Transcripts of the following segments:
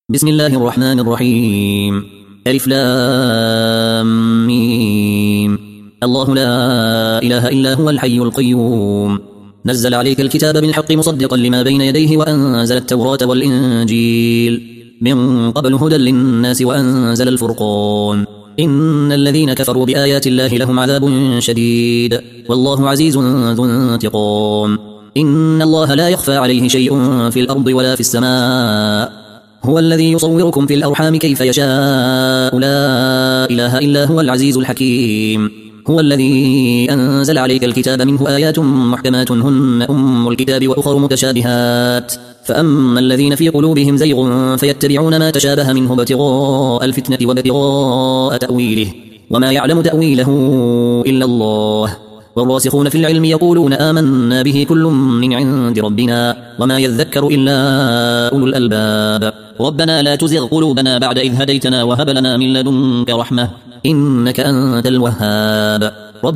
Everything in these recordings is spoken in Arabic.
بسم الله الرحمن الرحيم. ألف لام ميم. الله لا إله إلا هو الحي القيوم. نزل عليك الكتاب بالحق مصدقا لما بين يديه وأنزل التوراة والإنجيل من قبل هدى للناس وأنزل الفرقان. إن الذين كفروا بآيات الله لهم عذاب شديد والله عزيز ذو انتقام. إن الله لا يخفى عليه شيء في الأرض ولا في السماء. هو الذي يصوركم في الأرحام كيف يشاء لا إله إلا هو العزيز الحكيم. هو الذي أنزل عليك الكتاب منه آيات محكمات هن أم الكتاب وأخر متشابهات فأما الذين في قلوبهم زيغ فيتبعون ما تشابه منه ابتغاء الفتنة وابتغاء تأويله وما يعلم تأويله إلا الله. والراسخون في العلم يقولون آمنا به كل من عند ربنا وما يذكر إلا أولو الألباب. ربنا لا تزغ قلوبنا بعد إذ هديتنا وهب لنا من لدنك رحمة إنك أنت الوهاب.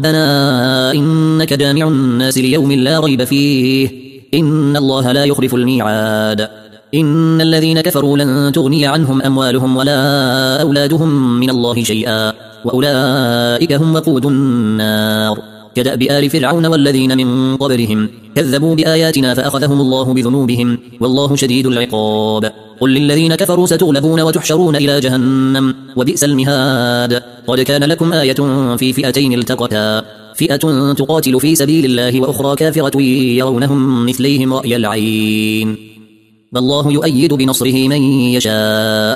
ربنا إنك جامع الناس ليوم لا ريب فيه إن الله لا يخلف الميعاد. إن الذين كفروا لن تغني عنهم أموالهم ولا أولادهم من الله شيئا وأولئك هم وقود النار. كدأب آل فرعون والذين من قبلهم كذبوا بآياتنا فأخذهم الله بذنوبهم والله شديد العقاب. قل للذين كفروا ستغلبون وتحشرون إلى جهنم وبئس المهاد. قد كان لكم آية في فئتين التقتا فئة تقاتل في سبيل الله وأخرى كافرة يرونهم مثليهم رأي العين والله يؤيد بنصره من يشاء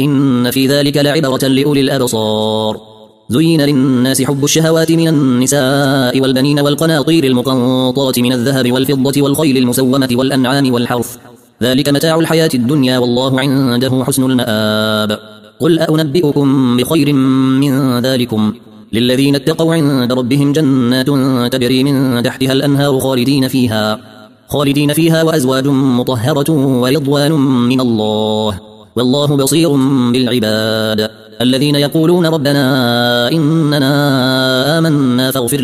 إن في ذلك لعبرة لأولي الأبصار. زين للناس حب الشهوات من النساء والبنين والقناطير المقنطرة من الذهب والفضة والخيل المسومة والأنعام والحرث ذلك متاع الحياة الدنيا والله عنده حسن المآب. قل أنبئكم بخير من ذلكم للذين اتقوا عند ربهم جنات تجري من تحتها الأنهار خالدين فيها وأزواج مطهرة ورضوان من الله والله بصير بالعباد. الذين يقولون ربنا إننا آمنا فاغفر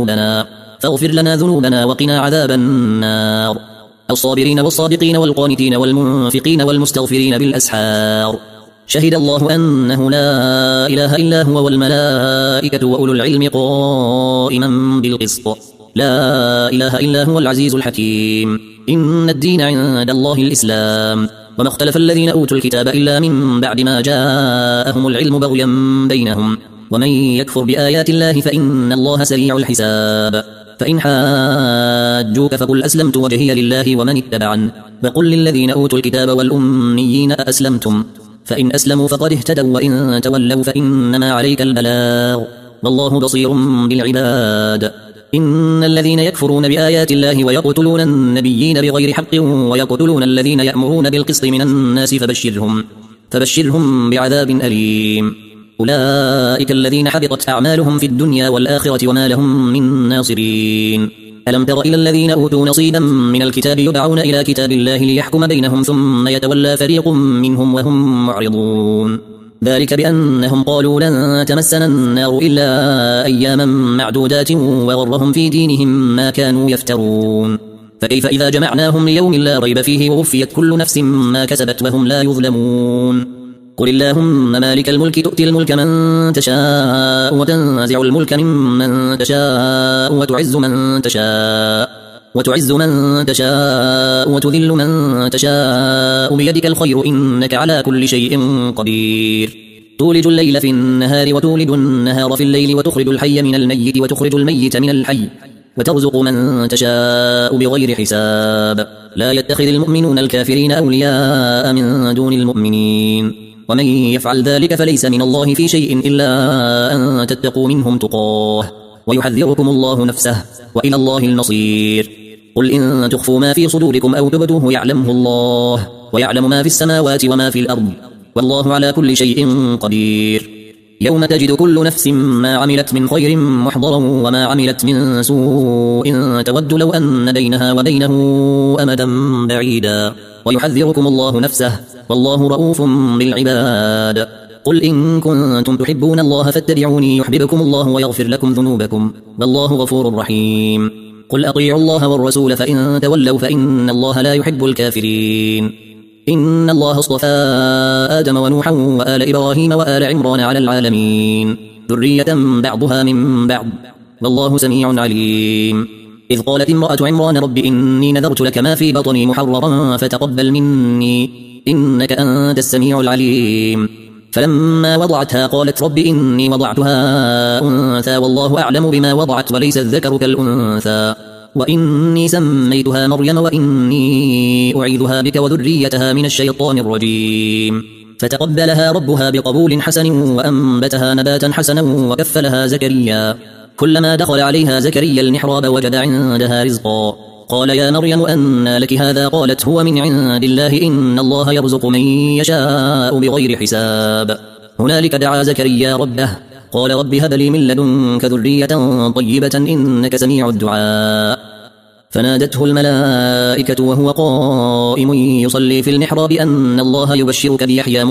لنا ذنوبنا وقنا عذاب النار. الصابرين والصادقين والقانتين والمنفقين والمستغفرين بالأسحار. شهد الله أنه لا إله إلا هو والملائكة وأولو العلم قائما بالقسط لا إله إلا هو العزيز الحكيم. إن الدين عند الله الإسلام وما اختلف الذين أوتوا الكتاب إلا من بعد ما جاءهم العلم بغيا بينهم ومن يكفر بآيات الله فإن الله سريع الحساب. فإن حاجوك فقل أسلمت وجهي لله ومن اتبعن وقل للذين أوتوا الكتاب والأميين أأسلمتم فإن أسلموا فقد اهتدوا وإن تولوا فإنما عليك البلاغ والله بصير بالعباد. إن الذين يكفرون بآيات الله ويقتلون النبيين بغير حق ويقتلون الذين يأمرون بالقسط من الناس فبشرهم بعذاب أليم. أولئك الذين حبطت أعمالهم في الدنيا والآخرة وما لهم من ناصرين. ألم تر إلى الذين أوتوا نصيبا من الكتاب يدعون إلى كتاب الله ليحكم بينهم ثم يتولى فريق منهم وهم معرضون. ذلك بأنهم قالوا لن تمسنا النار إلا أياما معدودات وغرهم في دينهم ما كانوا يفترون. فكيف إذا جمعناهم ليوم لا ريب فيه ووفيت كل نفس ما كسبت وهم لا يظلمون. قل اللهم مالك الملك تؤتي الملك من تشاء وتنزع الملك ممن تشاء وتعز من تشاء وتذل من تشاء بيدك الخير إنك على كل شيء قدير. تولج الليل في النهار وتولج النهار في الليل وتخرج الحي من الميت وتخرج الميت من الحي وترزق من تشاء بغير حساب. لا يتخذ المؤمنون الكافرين أولياء من دون المؤمنين ومن يفعل ذلك فليس من الله في شيء إلا أن تتقوا منهم تقاه ويحذركم الله نفسه وإلى الله المصير. قل إن تخفوا ما في صدوركم أو تبدوه يعلمه الله ويعلم ما في السماوات وما في الأرض والله على كل شيء قدير. يوم تجد كل نفس ما عملت من خير محضرا وما عملت من سوء تود لو أن بينها وبينه أمدا بعيدا ويحذركم الله نفسه والله رؤوف بالعباد. قل إن كنتم تحبون الله فاتبعوني يحببكم الله ويغفر لكم ذنوبكم والله غفور رحيم. قل أطيعوا الله والرسول فإن تولوا فإن الله لا يحب الكافرين. إن الله اصطفى آدم ونوحا وآل إبراهيم وآل عمران على العالمين ذرية بعضها من بعض والله سميع عليم. إذ قالت امرأة عمران رب إني نذرت لك ما في بطني محررا فتقبل مني إنك أنت السميع العليم. فلما وضعتها قالت رب إني وضعتها أنثى والله أعلم بما وضعت وليس الذكر كالأنثى وإني سميتها مريم وإني أعيذها بك وذريتها من الشيطان الرجيم. فتقبلها ربها بقبول حسن وأنبتها نباتا حسنا وكفلها زكريا. كلما دخل عليها زكريا المحراب وجد عندها رزقا قال يا مريم أنى لك هذا قالت هو من عند الله إن الله يرزق من يشاء بغير حساب. هنالك دعا زكريا ربه قال رب هب لي من لدنك ذرية طيبة إنك سميع الدعاء. فنادته الملائكة وهو قائم يصلي في المحراب أن الله يبشرك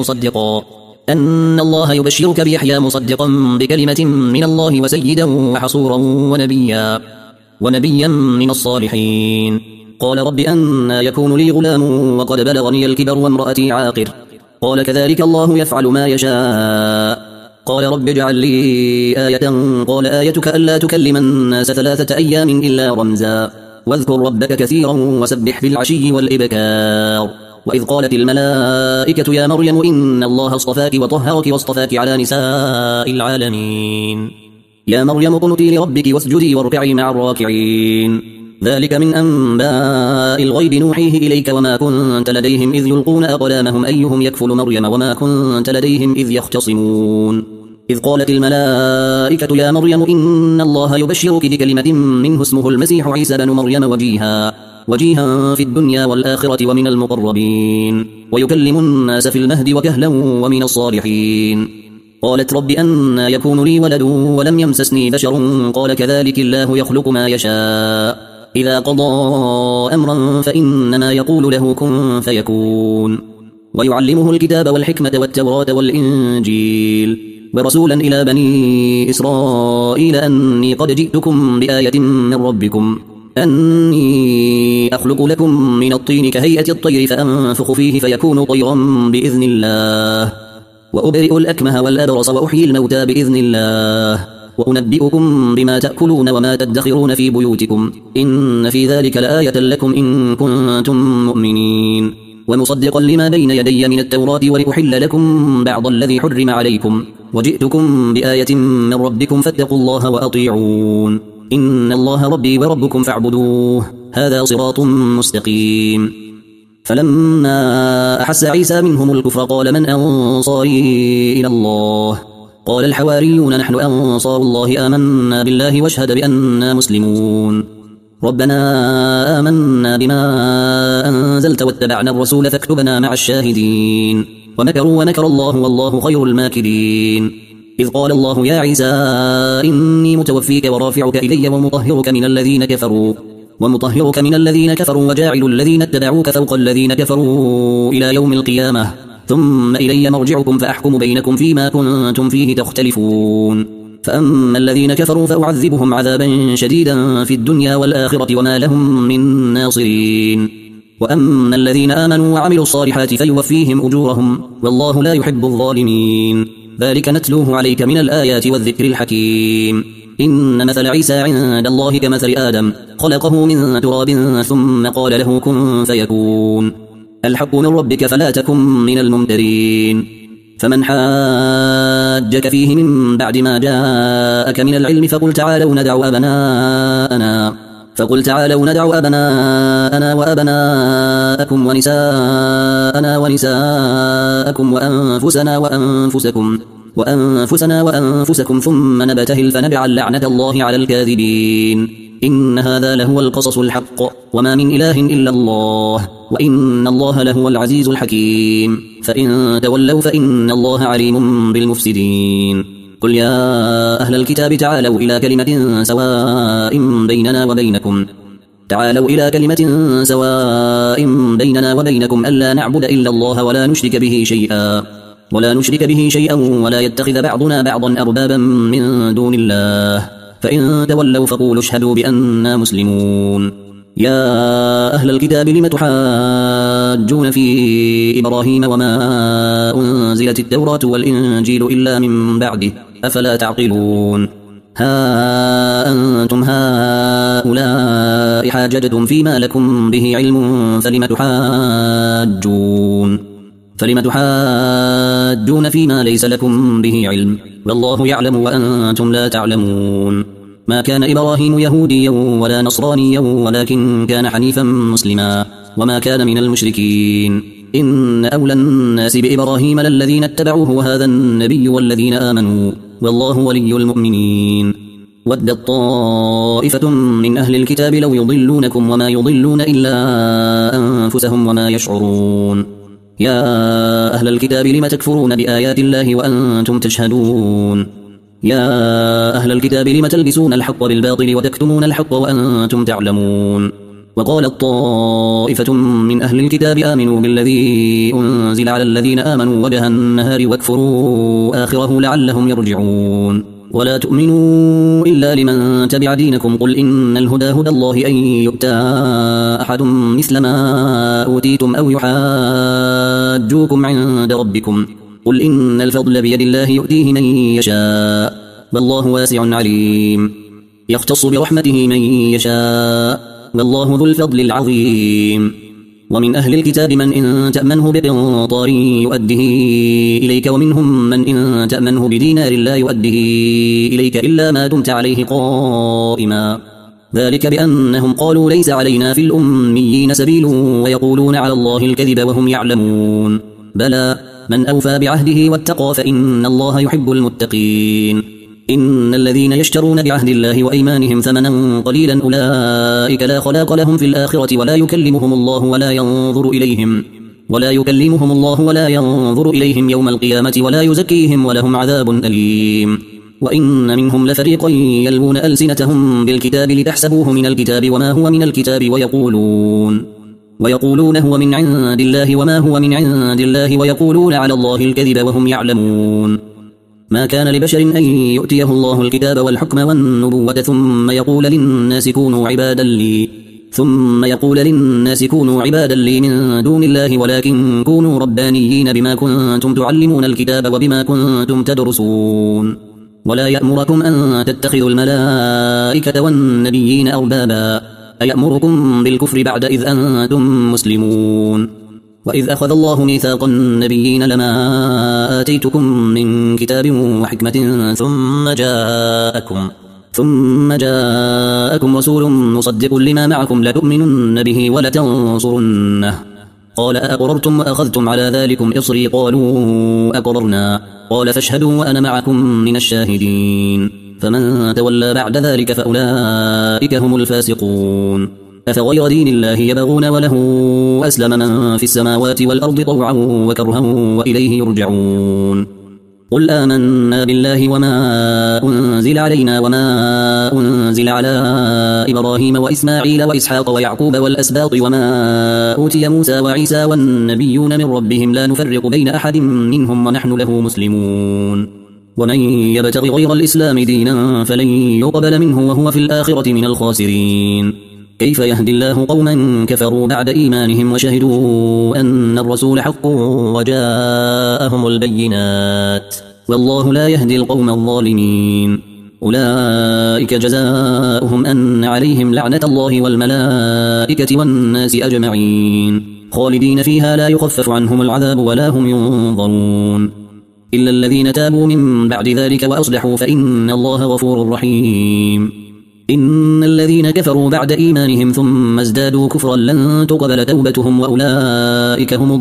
بيحيى مصدقا بكلمة من الله وسيدا وحصورا ونبيا من الصالحين. قال رب أنى يكون لي غلام وقد بلغني الكبر وامرأتي عاقر قال كذلك الله يفعل ما يشاء. قال رب اجعل لي آية قال آيتك ألا تكلم الناس 3 أيام إلا رمزا واذكر ربك كثيرا وسبح بالعشي والإبكار. وإذ قالت الملائكة يا مريم إن الله اصطفاك وطهرك واصطفاك على نساء العالمين. يا مريم اقنتي لربك واسجدي واركعي مع الراكعين. ذلك من أنباء الغيب نوحيه إليك وما كنت لديهم إذ يلقون أقلامهم أيهم يكفل مريم وما كنت لديهم إذ يختصمون. إذ قالت الملائكة يا مريم إن الله يبشرك بكلمة منه اسمه المسيح عيسى بن مريم وجيها في الدنيا والآخرة ومن المقربين ويكلم الناس في المهد وكهلا ومن الصالحين. قالت رب أنى يكون لي ولد ولم يمسسني بشر قال كذلك الله يخلق ما يشاء إذا قضى أمرا فإنما يقول له كن فيكون. ويعلمه الكتاب والحكمة والتوراة والإنجيل ورسولا إلى بني إسرائيل أني قد جئتكم بآية من ربكم أني أخلق لكم من الطين كهيئة الطير فأنفخ فيه فيكون طيرا بإذن الله وأبرئ الأكمه والأبرص وأحيي الموتى بإذن الله وأنبئكم بما تأكلون وما تدخرون في بيوتكم إن في ذلك لآية لكم إن كنتم مؤمنين. ومصدقا لما بين يدي من التوراة ولأحل لكم بعض الذي حرم عليكم وجئتكم بآية من ربكم فاتقوا الله وأطيعون إن الله ربي وربكم فاعبدوه هذا صراط مستقيم. فلما أحس عيسى منهم الكفر قال من أنصاري إلى الله قال الحواريون نحن أنصار الله آمنا بالله واشهد بأننا مسلمون. ربنا آمنا بما أنزلت واتبعنا الرسول فاكتبنا مع الشاهدين. ومكروا ومكر الله والله خير الماكرين. إذ قال الله يا عيسى إني متوفيك ورافعك إلي ومطهرك من الذين كفروا وجاعل الذين اتبعوك فوق الذين كفروا إلى يوم القيامة ثم إلي مرجعكم فأحكم بينكم فيما كنتم فيه تختلفون. فأما الذين كفروا فأعذبهم عذابا شديدا في الدنيا والآخرة وما لهم من ناصرين. وأما الذين آمنوا وعملوا الصالحات فيوفيهم أجورهم والله لا يحب الظالمين. ذلك نتلوه عليك من الآيات والذكر الحكيم. إن مثل عيسى عند الله كمثل آدم خلقه من تراب ثم قال له كن فيكون. الحق من ربك فلا تكن من الممترين. فمن حاجك فيه من بعد ما جاءك من العلم فقل تعالوا ندع أبناءنا وأبناءكم ونساءنا ونساءكم وأنفسنا وأنفسكم ثم نبتهل فنجعل لعنة الله على الكاذبين. إن هذا لهو القصص الحق وما من إله إلا الله وإن الله لهو العزيز الحكيم. فإن تولوا فإن الله عليم بالمفسدين. قل يا أهل الكتاب تعالوا إلى كلمة سواء بيننا وبينكم ألا نعبد إلا الله ولا نشرك به شيئا ولا يتخذ بعضنا بعضا أربابا من دون الله. فإن تولوا فقولوا اشهدوا بأننا مسلمون. يا أهل الكتاب لم تحاجون في إبراهيم وما أنزلت التوراة والإنجيل إلا من بعده أفلا تعقلون ها أنتم هؤلاء حاججتم فيما لكم به علم فلم تحاجون فيما ليس لكم به علم والله يعلم وأنتم لا تعلمون ما كان إبراهيم يهوديا ولا نصرانيا ولكن كان حنيفا مسلما وما كان من المشركين إن أولى الناس بإبراهيم للذين اتبعوه وهذا النبي والذين آمنوا والله ولي المؤمنين ودت طائفة من أهل الكتاب لو يضلونكم وما يضلون إلا أنفسهم وما يشعرون يا أهل الكتاب لم تكفرون بآيات الله وأنتم تشهدون يا أهل الكتاب لم تلبسون الحق بالباطل وتكتمون الحق وأنتم تعلمون وقالت طائفة من أهل الكتاب آمنوا بالذي أنزل على الذين آمنوا وجه النهار واكفروا آخره لعلهم يرجعون ولا تؤمنوا إلا لمن تبع دينكم قل إن الهدى هدى الله أن يؤتى أحد مثل ما أوتيتم أو يحاجوكم عند ربكم قل إن الفضل بيد الله يؤتيه من يشاء والله واسع عليم يختص برحمته من يشاء والله ذو الفضل العظيم ومن أهل الكتاب من إن تأمنه بقنطار يؤده إليك ومنهم من إن تأمنه بدينار لا يؤده إليك إلا ما دمت عليه قائما ذلك بأنهم قالوا ليس علينا في الأميين سبيل ويقولون على الله الكذب وهم يعلمون بلى من أوفى بعهده واتقى فإن الله يحب المتقين إن الذين يشترون بعهد الله وأيمانهم ثمنا قليلا أولئك لا خلاق لهم في الآخرة ولا يكلمهم الله ولا ينظر إليهم يوم القيامة ولا يزكيهم ولهم عذاب أليم وإن منهم لفريقا يلوون ألسنتهم بالكتاب لتحسبوه من الكتاب وما هو من الكتاب ويقولون هو من عند الله وما هو من عند الله ويقولون على الله الكذب وهم يعلمون ما كان لبشر أن يؤتيه الله الكتاب والحكم والنبوة ثم يقول للناس كونوا عبادا لي من دون الله ولكن كونوا ربانيين بما كنتم تعلمون الكتاب وبما كنتم تدرسون ولا يأمركم أن تتخذوا الملائكة والنبيين أربابا أيأمركم بالكفر بعد إذ أنتم مسلمون وإذ أخذ الله ميثاق النبيين لما آتيتكم من كتاب وحكمة ثم جاءكم رسول مصدق لما معكم لتؤمنن به ولتنصرنه قال أأقررتم وأخذتم على ذلكم إصري قالوا أقررنا قال فاشهدوا وأنا معكم من الشاهدين فمن تولى بعد ذلك فأولئك هم الفاسقون أفغير دين الله يبغون وله أسلم من في السماوات والأرض طوعا وكرها وإليه يرجعون قل آمنا بالله وما أنزل علينا وما أنزل على إبراهيم وإسماعيل وإسحاق ويعقوب والأسباط وما أوتي موسى وعيسى والنبيون من ربهم لا نفرق بين أحد منهم ونحن له مسلمون ومن يبتغ غير الإسلام دينا فلن يقبل منه وهو في الآخرة من الخاسرين كيف يهدي الله قوما كفروا بعد إيمانهم وشهدوا أن الرسول حق وجاءهم البينات والله لا يهدي القوم الظالمين أولئك جزاؤهم أن عليهم لعنة الله والملائكة والناس أجمعين خالدين فيها لا يخفف عنهم العذاب ولا هم ينظرون إلا الذين تابوا من بعد ذلك وأصلحوا فإن الله غفور رحيم إن الذين كفروا بعد إيمانهم ثم ازدادوا كفرا لن تقبل توبتهم وأولئك هم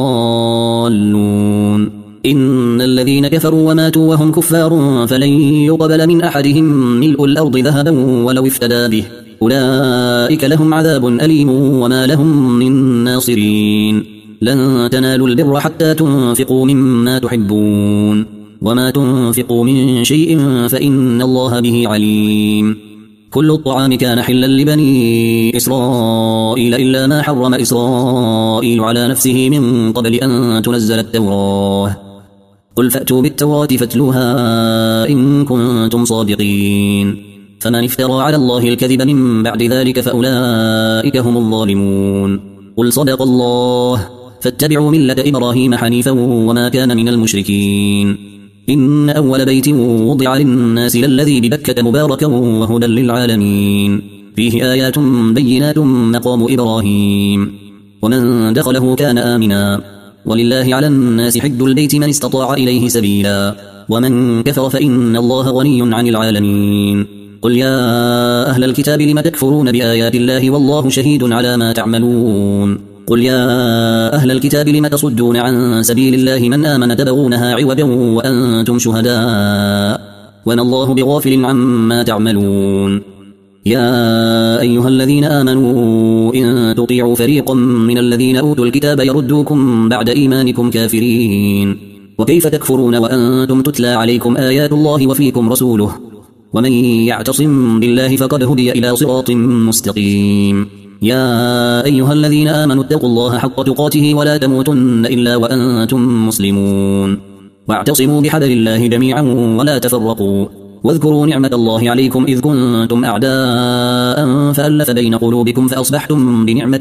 الضالون إن الذين كفروا وماتوا وهم كفار فلن يقبل من أحدهم ملء الأرض ذهبا ولو افتدى به أولئك لهم عذاب أليم وما لهم من ناصرين لن تنالوا البر حتى تنفقوا مما تحبون وما تنفقوا من شيء فإن الله به عليم كل الطعام كان حلا لبني إسرائيل إلا ما حرم إسرائيل على نفسه من قبل أن تنزل التوراة قل فأتوا بالتوراة فاتلوها إن كنتم صادقين فمن افترى على الله الكذب من بعد ذلك فأولئك هم الظالمون. قل صدق الله، فاتبعوا ملة إبراهيم حنيفا وما كان من المشركين. إن أول بيت وضع للناس للذي ببكة مباركا وهدى للعالمين، فيه آيات بينات مقام إبراهيم، ومن دخله كان آمنا، ولله على الناس حج البيت من استطاع إليه سبيلا، ومن كفر فإن الله غني عن العالمين. قل يا أهل الكتاب لم تكفرون بآيات الله والله شهيد على ما تعملون. قل يا أهل الكتاب لم تصدون عن سبيل الله من آمن تبغونها عوجا وأنتم شهداء وما الله بغافل عما تعملون. يا أيها الذين آمنوا إن تطيعوا فريقا من الذين أوتوا الكتاب يردوكم بعد إيمانكم كافرين، وكيف تكفرون وأنتم تتلى عليكم آيات الله وفيكم رسوله، ومن يعتصم بالله فقد هدي إلى صراط مستقيم. يا أيها الذين آمنوا اتقوا الله حق تقاته ولا تموتن إلا وأنتم مسلمون، واعتصموا بحبل الله جميعا ولا تفرقوا، واذكروا نعمة الله عليكم إذ كنتم أعداء فألف بين قلوبكم فأصبحتم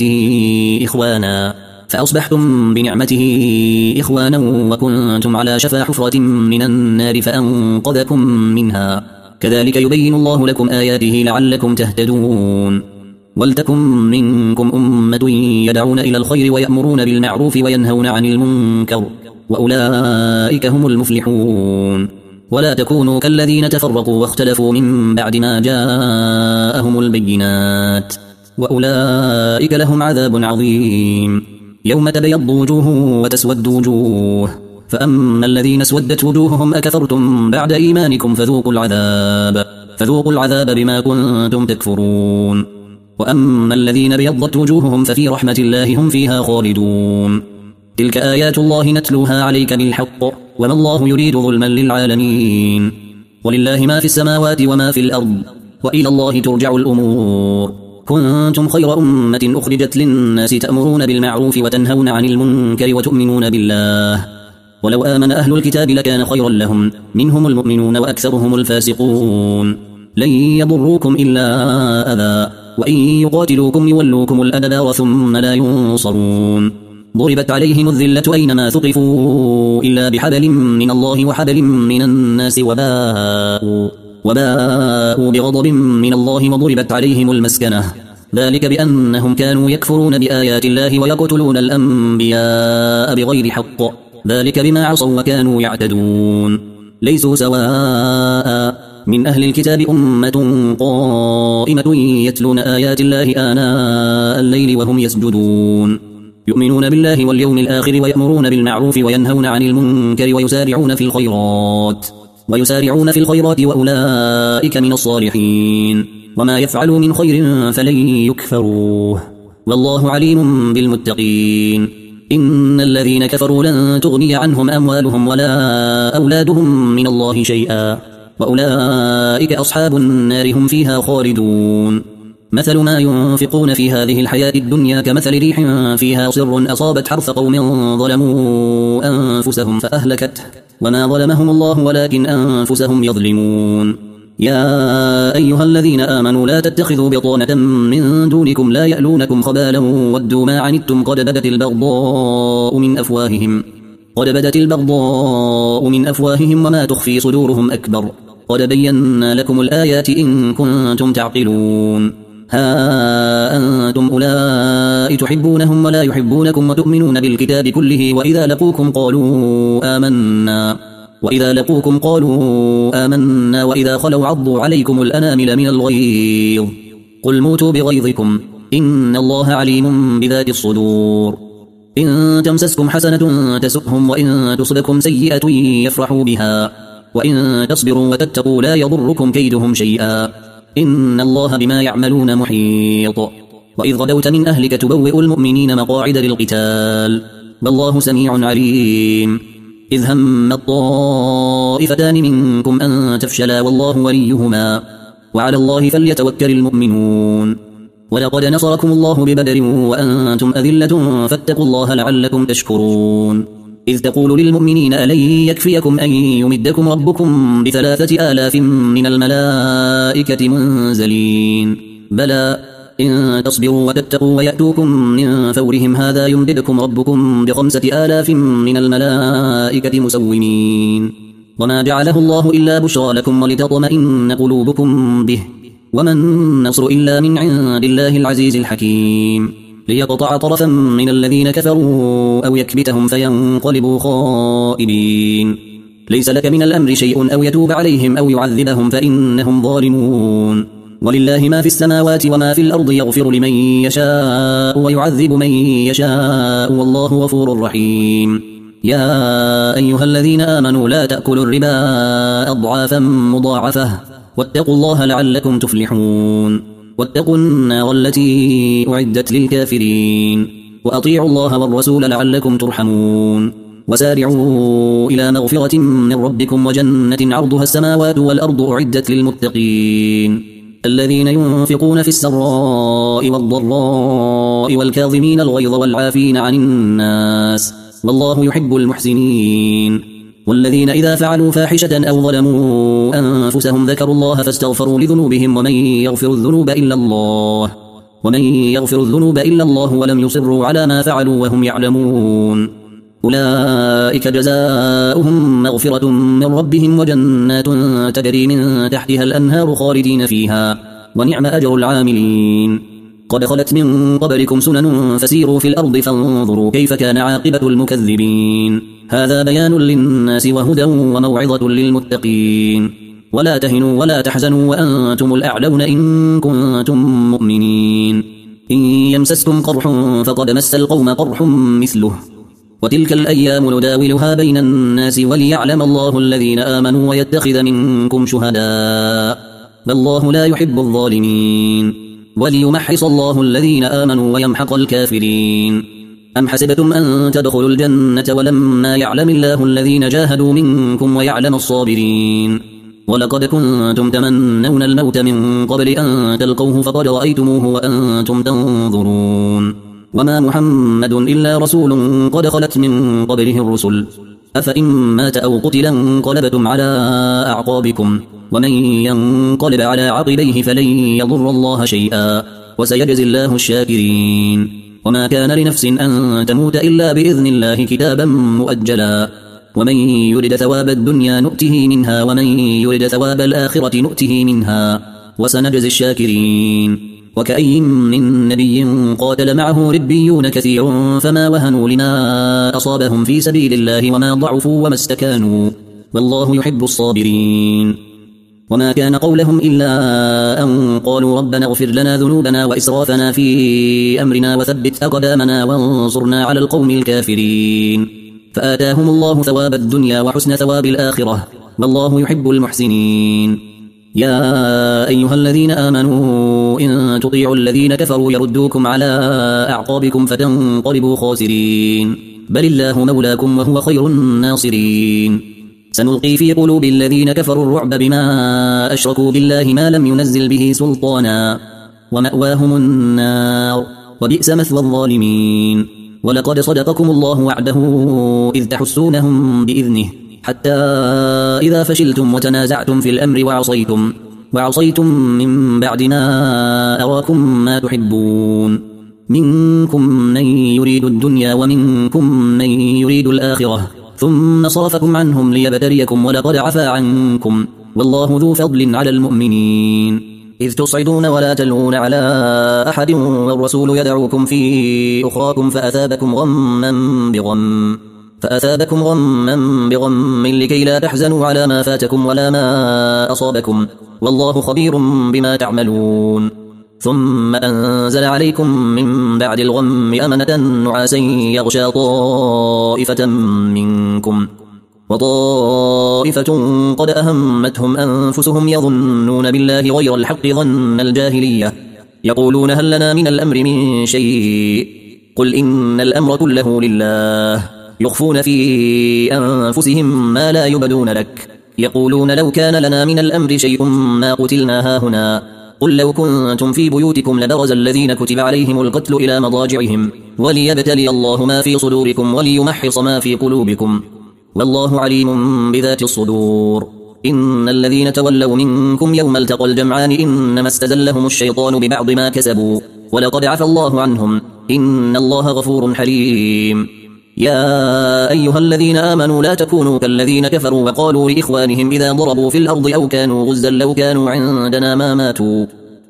بنعمته إخوانا وكنتم على شفا حفرة من النار فأنقذكم منها، كذلك يبين الله لكم آياته لعلكم تهتدون. ولتكن منكم أمة يدعون إلى الخير ويأمرون بالمعروف وينهون عن المنكر وأولئك هم المفلحون. ولا تكونوا كالذين تفرقوا واختلفوا من بعد ما جاءهم البينات وأولئك لهم عذاب عظيم. يوم تبيض وجوه وتسود وجوه، فأما الذين اسودت وجوههم أكفرتم بعد إيمانكم فذوقوا العذاب بما كنتم تكفرون. وأما الذين ابيضت وجوههم ففي رحمة الله هم فيها خالدون. تلك آيات الله نتلوها عليك بالحق وما الله يريد ظلما للعالمين. ولله ما في السماوات وما في الأرض وإلى الله ترجع الأمور. كنتم خير أمة أخرجت للناس تأمرون بالمعروف وتنهون عن المنكر وتؤمنون بالله، ولو آمن أهل الكتاب لكان خيرا لهم، منهم المؤمنون وأكثرهم الفاسقون. لن يضروكم إلا أذى وإن يقاتلوكم يولوكم الأدبار ثم لا ينصرون. ضربت عليهم الذلة أينما ثقفوا إلا بحبل من الله وحبل من الناس وباءوا بغضب من الله وضربت عليهم المسكنة، ذلك بأنهم كانوا يكفرون بآيات الله ويقتلون الأنبياء بغير حق، ذلك بما عصوا وكانوا يعتدون. ليسوا سواء من أهل الكتاب أمة قائمة يتلون آيات الله آناء الليل وهم يسجدون، يؤمنون بالله واليوم الآخر ويأمرون بالمعروف وينهون عن المنكر ويسارعون في الخيرات وأولئك من الصالحين. وما يفعلوا من خير فلن يكفروه والله عليم بالمتقين. إن الذين كفروا لن تغني عنهم أموالهم ولا أولادهم من الله شيئا وأولئك أصحاب النار هم فيها خالدون. مثل ما ينفقون في هذه الحياة الدنيا كمثل ريح فيها صر أصابت حرث قوم ظلموا أنفسهم فأهلكته وما ظلمهم الله ولكن أنفسهم يظلمون. يا أيها الذين آمنوا لا تتخذوا بطانة من دونكم لا يألونكم خبالا ودوا ما عنتم قد بدت البغضاء من أفواههم وما تخفي صدورهم أكبر قد بينا لكم الآيات إن كنتم تعقلون. ها أنتم أولئك تحبونهم ولا يحبونكم وتؤمنون بالكتاب كله وإذا لقوكم قالوا آمنا وإذا خلوا عضوا عليكم الأنامل من الغيظ قل موتوا بغيظكم إن الله عليم بذات الصدور. إن تمسسكم حسنة تسؤهم وإن تصبكم سيئة يفرحوا بها وإن تصبروا وتتقوا لا يضركم كيدهم شيئا إن الله بما يعملون محيط. وإذ غدوت من أهلك تبوئ المؤمنين مقاعد للقتال والله سميع عليم. إذ هم الطائفتان منكم أن تفشلا والله وليهما وعلى الله فليتوكل المؤمنون. ولقد نصركم الله ببدر وأنتم أذلة فاتقوا الله لعلكم تشكرون. إذ تقول للمؤمنين ألن يكفيكم أن يمدكم ربكم ب3,000 من الملائكة منزلين بلى إن تصبروا وتتقوا ويأتوكم من فورهم هذا يمددكم ربكم ب5,000 من الملائكة مسومين وما جعله الله إلا بشرى لكم ولتطمئن قلوبكم به وما النصر إلا من عند الله العزيز الحكيم ليقطع طرفا من الذين كفروا أو يكبتهم فينقلبوا خائبين ليس لك من الأمر شيء أو يتوب عليهم أو يعذبهم فإنهم ظالمون ولله ما في السماوات وما في الأرض يغفر لمن يشاء ويعذب من يشاء والله غفور رحيم يا أيها الذين آمنوا لا تأكلوا الربا أضعافا مضاعفة واتقوا الله لعلكم تفلحون واتقوا النار التي أعدت للكافرين وأطيعوا الله والرسول لعلكم ترحمون وسارعوا إلى مغفرة من ربكم وجنة عرضها السماوات والأرض أعدت للمتقين الذين ينفقون في السراء والضراء والكاظمين الغيظ والعافين عن الناس والله يحب المحسنين والذين إذا فعلوا فاحشة أو ظلموا أنفسهم ذكروا الله فاستغفروا لذنوبهم ومن يغفر الذنوب إلا الله ولم يصروا على ما فعلوا وهم يعلمون أولئك جزاؤهم مغفرة من ربهم وجنات تجري من تحتها الأنهار خالدين فيها ونعم أجر العاملين قد خلت من قبلكم سنن فسيروا في الأرض فانظروا كيف كان عاقبة المكذبين هذا بيان للناس وهدى وموعظة للمتقين ولا تهنوا ولا تحزنوا وأنتم الأعلون إن كنتم مؤمنين إن يمسسكم قرح فقد مس القوم قرح مثله وتلك الأيام نداولها بين الناس وليعلم الله الذين آمنوا ويتخذ منكم شهداء والله لا يحب الظالمين وليمحص الله الذين آمنوا ويمحق الكافرين أم حسبتم أن تدخلوا الجنة ولما يعلم الله الذين جاهدوا منكم ويعلم الصابرين ولقد كنتم تمنون الموت من قبل أن تلقوه فقد رأيتموه وأنتم تنظرون وما محمد إلا رسول قد خلت من قبله الرسل أفإن مات أو قتل انقلبتم على أعقابكم ومن ينقلب على عقبيه فلن يضر الله شيئا وسيجزي الله الشاكرين وما كان لنفس أن تموت إلا بإذن الله كتابا مؤجلا ومن يرد ثواب الدنيا نؤته منها ومن يرد ثواب الآخرة نؤته منها وسنجزي الشاكرين وكأي من نبي قاتل معه ربيون كثير فما وهنوا لما أصابهم في سبيل الله وما ضعفوا وما استكانوا والله يحب الصابرين وما كان قولهم إلا أن قالوا ربنا اغفر لنا ذنوبنا وإسرافنا في أمرنا وثبت أقدامنا وانصرنا على القوم الكافرين فآتاهم الله ثواب الدنيا وحسن ثواب الآخرة والله يحب المحسنين يا أيها الذين آمنوا إن تطيعوا الذين كفروا يردوكم على أعقابكم فتنقلبوا خاسرين بل الله مولاكم وهو خير الناصرين سنلقي في قلوب الذين كفروا الرعب بما أشركوا بالله ما لم ينزل به سلطانا ومأواهم النار وبئس مثوى الظالمين ولقد صدقكم الله وعده إذ تحسونهم بإذنه حتى إذا فشلتم وتنازعتم في الأمر وعصيتم من بعد ما أراكم ما تحبون منكم من يريد الدنيا ومنكم من يريد الآخرة ثم صرفكم عنهم ليبتليكم ولقد عفا عنكم والله ذو فضل على المؤمنين إذ تصعدون ولا تلوون على أحد والرسول يدعوكم في أخراكم فأثابكم غما بغم لكي لا تحزنوا على ما فاتكم ولا ما أصابكم والله خبير بما تعملون ثم أنزل عليكم من بعد الغم أمنة نعاسا يغشى طائفة منكم وطائفة قد أهمتهم أنفسهم يظنون بالله غير الحق ظن الجاهلية يقولون هل لنا من الأمر من شيء قل إن الأمر كله لله يخفون في أنفسهم ما لا يبدون لك يقولون لو كان لنا من الأمر شيء ما قتلنا هاهنا قل لو كنتم في بيوتكم لبرز الذين كتب عليهم القتل إلى مضاجعهم وليبتلي الله ما في صدوركم وليمحص ما في قلوبكم والله عليم بذات الصدور. إن الذين تولوا منكم يوم التقى الجمعان إنما استزلهم الشيطان ببعض ما كسبوا ولقد عفى الله عنهم إن الله غفور حليم. يا أيها الذين آمنوا لا تكونوا كالذين كفروا وقالوا لإخوانهم إذا ضربوا في الأرض أو كانوا غزا لو كانوا عندنا ما ماتوا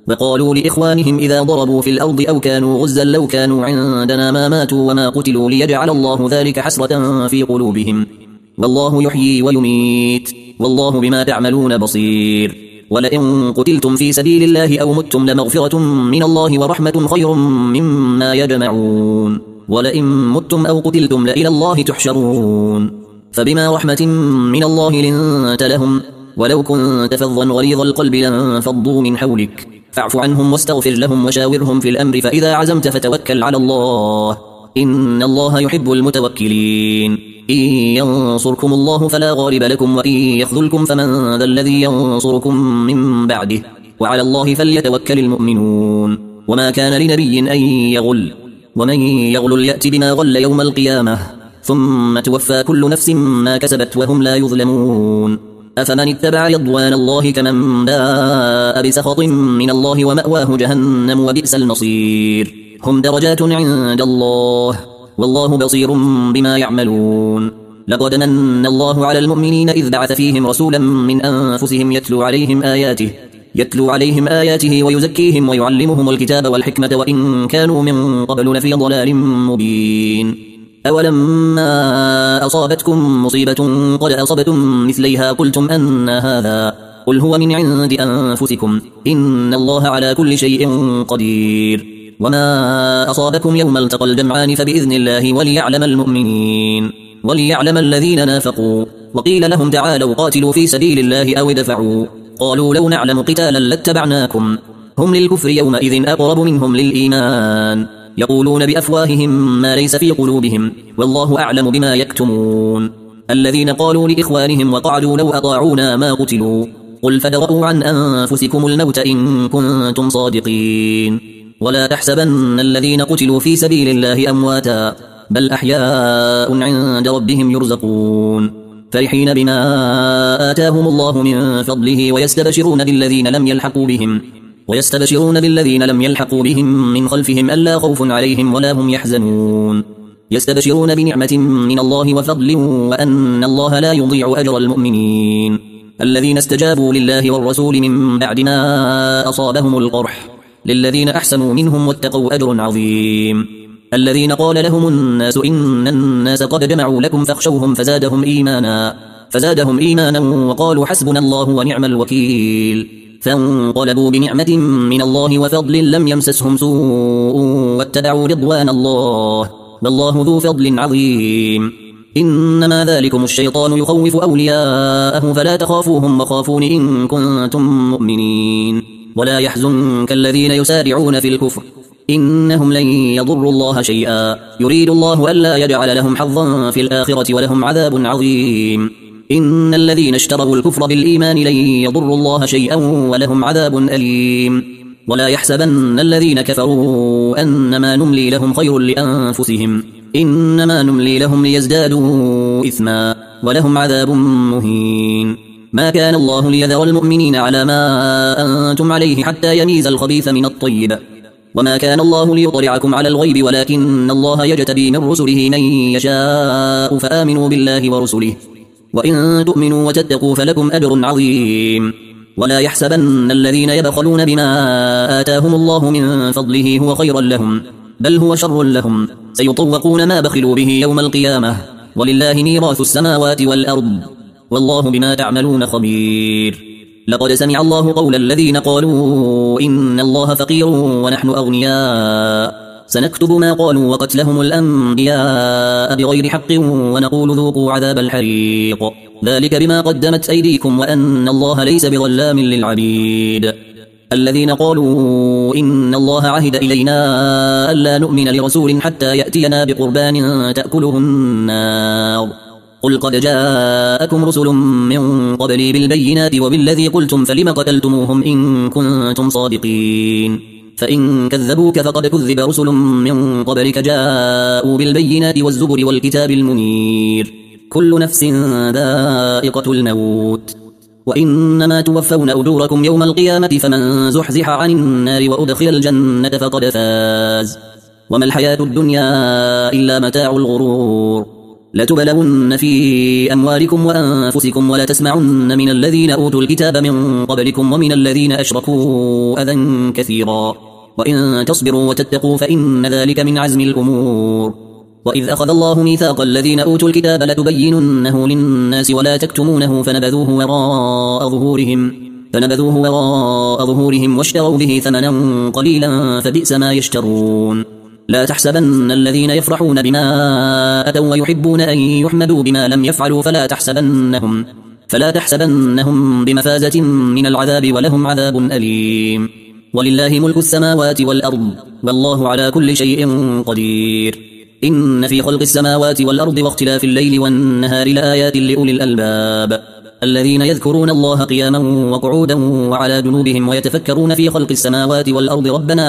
وما قتلوا ليجعل الله ذلك حسرة في قلوبهم والله يحيي ويميت والله بما تعملون بصير. ولئن قتلتم في سبيل الله أو متم لمغفرة من الله ورحمة خير مما يجمعون ولئن متم أو قتلتم لإلى الله تحشرون. فبما رحمة من الله لنت لهم ولو كنت فظا غليظ القلب لانفضوا من حولك فاعف عنهم واستغفر لهم وشاورهم في الأمر فإذا عزمت فتوكل على الله إن الله يحب المتوكلين. إن ينصركم الله فلا غالب لكم وإن يخذلكم فمن ذا الذي ينصركم من بعده وعلى الله فليتوكل المؤمنون. وما كان لنبي أن يغل ومن يغل يأت بما غل يوم القيامة ثم توفى كل نفس ما كسبت وهم لا يظلمون. أفمن اتبع رضوان الله كمن باء بسخط من الله ومأواه جهنم وبئس المصير. هم درجات عند الله والله بصير بما يعملون. لقد من الله على المؤمنين إذ بعث فيهم رسولا من أنفسهم يتلو عليهم آياته ويزكيهم ويعلمهم الكتاب والحكمة وإن كانوا من قبل لفي ضلال مبين. أولما أصابتكم مصيبة قد أصبتم مثليها قلتم أن هذا قل هو من عند أنفسكم إن الله على كل شيء قدير. وما أصابكم يوم التقى الجمعان فبإذن الله وليعلم المؤمنين وليعلم الذين نافقوا. وقيل لهم تعالوا قاتلوا في سبيل الله أو ادفعوا قالوا لو نعلم قتالا لاتبعناكم هم للكفر يومئذ أقرب منهم للإيمان يقولون بأفواههم ما ليس في قلوبهم والله أعلم بما يكتمون. الذين قالوا لإخوانهم وقعدوا لو أطاعونا ما قتلوا قل فادرءوا عن أنفسكم الموت إن كنتم صادقين. ولا تحسبن الذين قتلوا في سبيل الله أمواتا بل أحياء عند ربهم يرزقون فرحين بما آتاهم الله من فضله ويستبشرون بالذين لم يلحقوا بهم من خلفهم ألا خوف عليهم ولا هم يحزنون. يستبشرون بنعمة من الله وفضل وأن الله لا يضيع أجر المؤمنين. الذين استجابوا لله والرسول من بعد ما أصابهم القرح للذين أحسنوا منهم واتقوا أجر عظيم. الذين قال لهم الناس إن الناس قد جمعوا لكم فاخشوهم فزادهم إيمانا وقالوا حسبنا الله ونعم الوكيل فانقلبوا بنعمة من الله وفضل لم يمسسهم سوء واتبعوا رضوان الله والله ذو فضل عظيم. إنما ذلكم الشيطان يخوف أولياءه فلا تخافوهم وخافون إن كنتم مؤمنين. ولا يحزنك الذين يسارعون في الكفر إنهم لن يضروا الله شيئا يريد الله ألا يجعل لهم حظا في الآخرة ولهم عذاب عظيم. إن الذين اشتروا الكفر بالإيمان لن يضروا الله شيئا ولهم عذاب أليم. ولا يحسبن الذين كفروا أنما نملي لهم خير لأنفسهم إنما نملي لهم ليزدادوا إثما ولهم عذاب مهين. ما كان الله ليذر المؤمنين على ما أنتم عليه حتى يميز الخبيث من الطيب وما كان الله ليطلعكم على الغيب ولكن الله يجتبي من رسله من يشاء فآمنوا بالله ورسله وإن تؤمنوا وتتقوا فلكم أجر عظيم. ولا يحسبن الذين يبخلون بما آتاهم الله من فضله هو خيرا لهم بل هو شر لهم سيطوقون ما بخلوا به يوم القيامة ولله ميراث السماوات والأرض والله بما تعملون خبير. لقد سمع الله قول الذين قالوا إن الله فقير ونحن أغنياء سنكتب ما قالوا وقتلهم الأنبياء بغير حق ونقول ذوقوا عذاب الحريق ذلك بما قدمت أيديكم وأن الله ليس بظلام للعبيد. الذين قالوا إن الله عهد إلينا ألا نؤمن لرسول حتى يأتينا بقربان تأكله النار قل قد جاءكم رسل من قبلي بالبينات وبالذي قلتم فلم قتلتموهم إن كنتم صادقين فإن كذبوك فقد كذب رسل من قبلك جاءوا بالبينات والزبر والكتاب المنير كل نفس ذائقة الموت وإنما توفون أجوركم يوم القيامة فمن زحزح عن النار وأدخل الجنة فقد فاز وما الحياة الدنيا إلا متاع الغرور لتبلون في أموالكم وأنفسكم ولا تسمعن من الذين أوتوا الكتاب من قبلكم ومن الذين أشركوا أذى كثيرا وإن تصبروا وتتقوا فإن ذلك من عزم الأمور وإذ أخذ الله ميثاق الذين أوتوا الكتاب لتبيننه للناس ولا تكتمونه فنبذوه وراء ظهورهم واشتروا به ثمنا قليلا فبئس ما يشترون لا تحسبن الذين يفرحون بما أتوا ويحبون أن يحمدوا بما لم يفعلوا فلا تحسبنهم بمفازة من العذاب ولهم عذاب أليم ولله ملك السماوات والأرض والله على كل شيء قدير إن في خلق السماوات والأرض واختلاف الليل والنهار لآيات لأولي الألباب الذين يذكرون الله قياما وقعودا وعلى جنوبهم ويتفكرون في خلق السماوات والأرض ربنا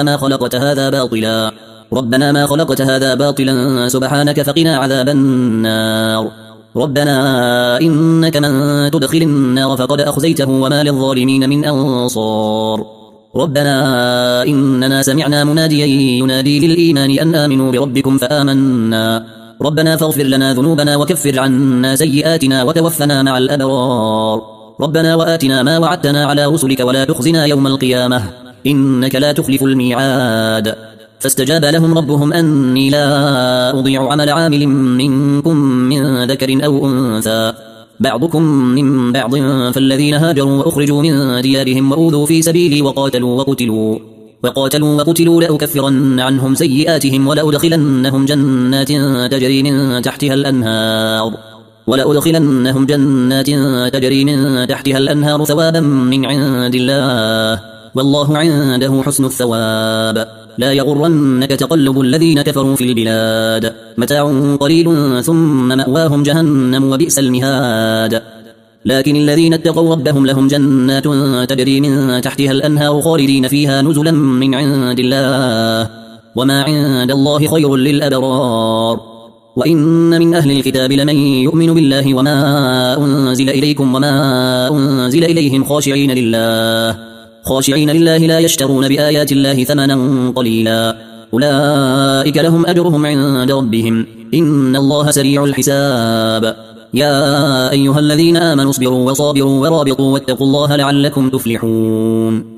ما خلقت هذا باطلا سبحانك فقنا عذاب النار ربنا إنك من تدخل النار فقد أخزيته وما للظالمين من أنصار ربنا إننا سمعنا مناديا ينادي للإيمان أن آمنوا بربكم فآمنا ربنا فاغفر لنا ذنوبنا وكفر عنا سيئاتنا وتوفنا مع الأبرار ربنا وآتنا ما وعدتنا على رسلك ولا تخزنا يوم القيامة إنك لا تخلف الميعاد فاستجاب لهم ربهم أني لا أضيع عمل عامل منكم من ذكر أو أنثى بعضكم من بعض فالذين هاجروا وأخرجوا من ديارهم وأوذوا في سبيلي وقاتلوا وقتلوا لأكفرن عنهم سيئاتهم ولأدخلنهم جنات تجري من تحتها الأنهار ثوابا من عند الله والله عنده حسن الثواب لا يغرنك تقلب الذين كفروا في البلاد متاع قليل ثم مأواهم جهنم وبئس المهاد لكن الذين اتقوا ربهم لهم جنات تجري من تحتها الأنهار خالدين فيها نزلا من عند الله وما عند الله خير للأبرار وإن من أهل الكتاب لمن يؤمن بالله وما أنزل إليكم وما أنزل إليهم خاشعين لله لا يشترون بآيات الله ثمنا قليلا أولئك لهم أجرهم عند ربهم إن الله سريع الحساب يا أيها الذين آمنوا اصبروا وصابروا ورابطوا واتقوا الله لعلكم تفلحون